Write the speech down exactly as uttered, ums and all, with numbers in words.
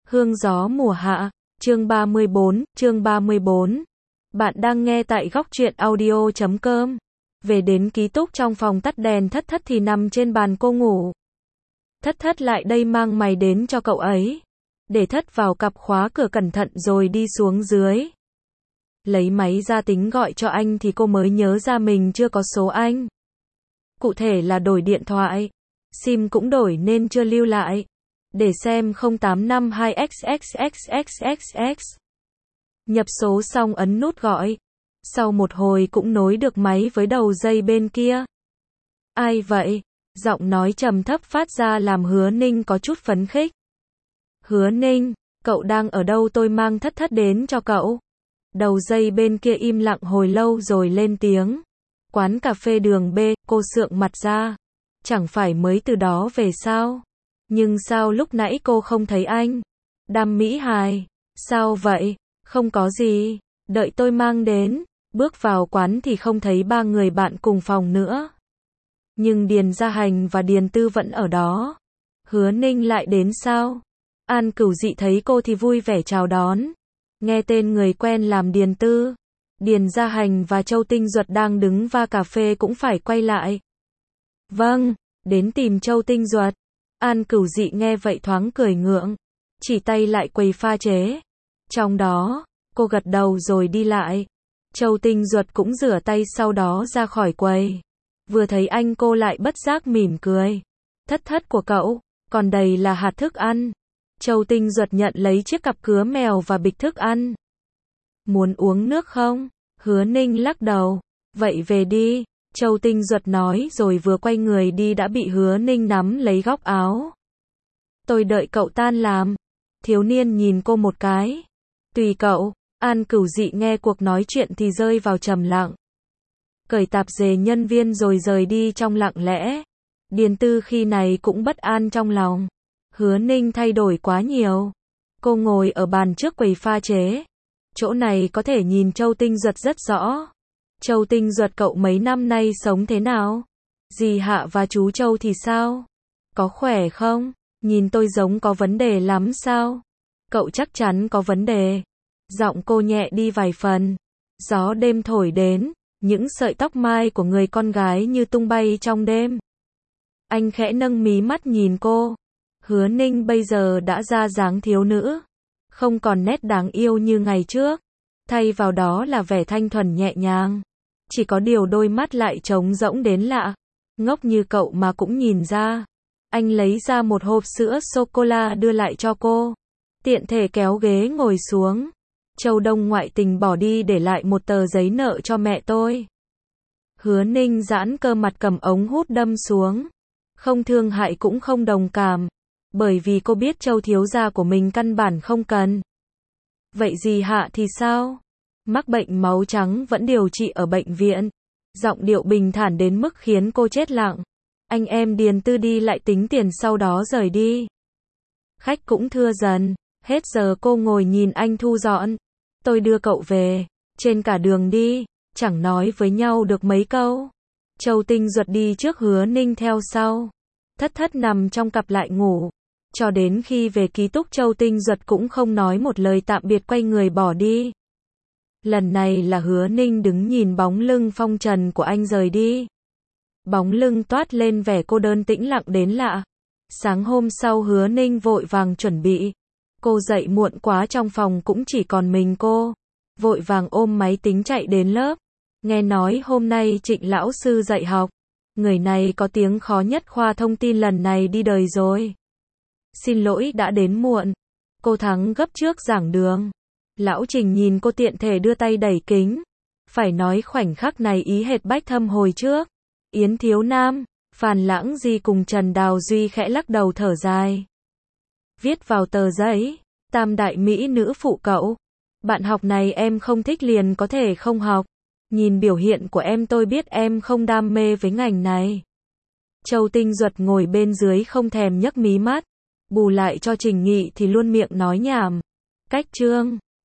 Hương gió mùa hạ, chương ba mươi bốn, chương ba mươi bốn. Bạn đang nghe tại góc truyện audio chấm com. Về đến ký túc trong phòng tắt đèn, Thất Thất thì nằm trên bàn cô ngủ. Thất Thất lại đây mang mày đến cho cậu ấy. Để Thất vào cặp khóa cửa cẩn thận rồi đi xuống dưới. Lấy máy ra tính gọi cho anh thì cô mới nhớ ra mình chưa có số anh. Cụ thể là đổi điện thoại. Sim cũng đổi nên chưa lưu lại. Để xem không tám năm hai x x x x x x. Nhập số xong ấn nút gọi. Sau một hồi cũng nối được máy với đầu dây bên kia. Ai vậy? Giọng nói trầm thấp phát ra làm Hứa Ninh có chút phấn khích. Hứa Ninh, cậu đang ở đâu, tôi mang Thất Thất đến cho cậu. Đầu dây bên kia im lặng hồi lâu rồi lên tiếng. Quán cà phê đường B, cô sượng mặt ra. Chẳng phải mới từ đó về sao? Nhưng sao lúc nãy cô không thấy anh? Đam Mỹ Hài, sao vậy? Không có gì, đợi tôi mang đến. Bước vào quán thì không thấy ba người bạn cùng phòng nữa. Nhưng Điền Gia Hành và Điền Tư vẫn ở đó. Hứa Ninh lại đến sao? An Cửu Dị thấy cô thì vui vẻ chào đón. Nghe tên người quen làm Điền Tư. Điền Gia Hành và Châu Tinh Duật đang đứng va cà phê cũng phải quay lại. Vâng, đến tìm Châu Tinh Duật. An Cửu Dị nghe vậy thoáng cười ngượng. Chỉ tay lại quầy pha chế. Trong đó, cô gật đầu rồi đi lại. Châu Tinh Duật cũng rửa tay sau đó ra khỏi quầy. Vừa thấy anh cô lại bất giác mỉm cười. Thất Thất của cậu, còn đầy là hạt thức ăn. Châu Tinh Duật nhận lấy chiếc cặp cứa mèo và bịch thức ăn. Muốn uống nước không? Hứa Ninh lắc đầu. Vậy về đi. Châu Tinh Duật nói rồi vừa quay người đi đã bị Hứa Ninh nắm lấy góc áo. Tôi đợi cậu tan làm. Thiếu niên nhìn cô một cái. Tùy cậu. An Cửu Dị nghe cuộc nói chuyện thì rơi vào trầm lặng. Cởi tạp dề nhân viên rồi rời đi trong lặng lẽ. Điền Tư khi này cũng bất an trong lòng. Hứa Ninh thay đổi quá nhiều. Cô ngồi ở bàn trước quầy pha chế. Chỗ này có thể nhìn Châu Tinh Duật rất rõ. Châu Tinh Duật, cậu mấy năm nay sống thế nào? Dì Hạ và chú Châu thì sao? Có khỏe không? Nhìn tôi giống có vấn đề lắm sao? Cậu chắc chắn có vấn đề. Giọng cô nhẹ đi vài phần. Gió đêm thổi đến, những sợi tóc mai của người con gái như tung bay trong đêm. Anh khẽ nâng mí mắt nhìn cô. Hứa Ninh bây giờ đã ra dáng thiếu nữ. Không còn nét đáng yêu như ngày trước. Thay vào đó là vẻ thanh thuần nhẹ nhàng. Chỉ có điều đôi mắt lại trống rỗng đến lạ. Ngốc như cậu mà cũng nhìn ra. Anh lấy ra một hộp sữa sô-cô-la đưa lại cho cô. Tiện thể kéo ghế ngồi xuống. Châu Đông ngoại tình bỏ đi để lại một tờ giấy nợ cho mẹ tôi. Hứa Ninh giãn cơ mặt cầm ống hút đâm xuống. Không thương hại cũng không đồng cảm. Bởi vì cô biết Châu thiếu gia của mình căn bản không cần. Vậy dì Hạ thì sao? Mắc bệnh máu trắng vẫn điều trị ở bệnh viện. Giọng điệu bình thản đến mức khiến cô chết lặng. Anh em Điền Tư đi lại tính tiền sau đó rời đi. Khách cũng thưa dần. Hết giờ cô ngồi nhìn anh thu dọn. Tôi đưa cậu về. Trên cả đường đi, chẳng nói với nhau được mấy câu. Châu Tinh Duật đi trước, Hứa Ninh theo sau. Thất Thất nằm trong cặp lại ngủ. Cho đến khi về ký túc Châu Tinh Duật cũng không nói một lời tạm biệt, quay người bỏ đi. Lần này là Hứa Ninh đứng nhìn bóng lưng phong trần của anh rời đi. Bóng lưng toát lên vẻ cô đơn tĩnh lặng đến lạ. Sáng hôm sau Hứa Ninh vội vàng chuẩn bị. Cô dậy muộn quá, trong phòng cũng chỉ còn mình cô. Vội vàng ôm máy tính chạy đến lớp. Nghe nói hôm nay Trịnh lão sư dạy học. Người này có tiếng khó nhất khoa thông tin lần này đi đời rồi. Xin lỗi đã đến muộn. Cô Thắng gấp trước giảng đường. Lão Trình nhìn cô tiện thể đưa tay đẩy kính. Phải nói khoảnh khắc này ý hệt Bách Thâm hồi trước. Yến Thiếu Nam, Phàn Lãng Di cùng Trần Đào Duy khẽ lắc đầu thở dài. Viết vào tờ giấy. Tam đại mỹ nữ phụ cậu. Bạn học này em không thích liền có thể không học. Nhìn biểu hiện của em tôi biết em không đam mê với ngành này. Châu Tinh Duật ngồi bên dưới không thèm nhấc mí mắt. Bù lại cho Trình Nghị thì luôn miệng nói nhảm. Cách chương.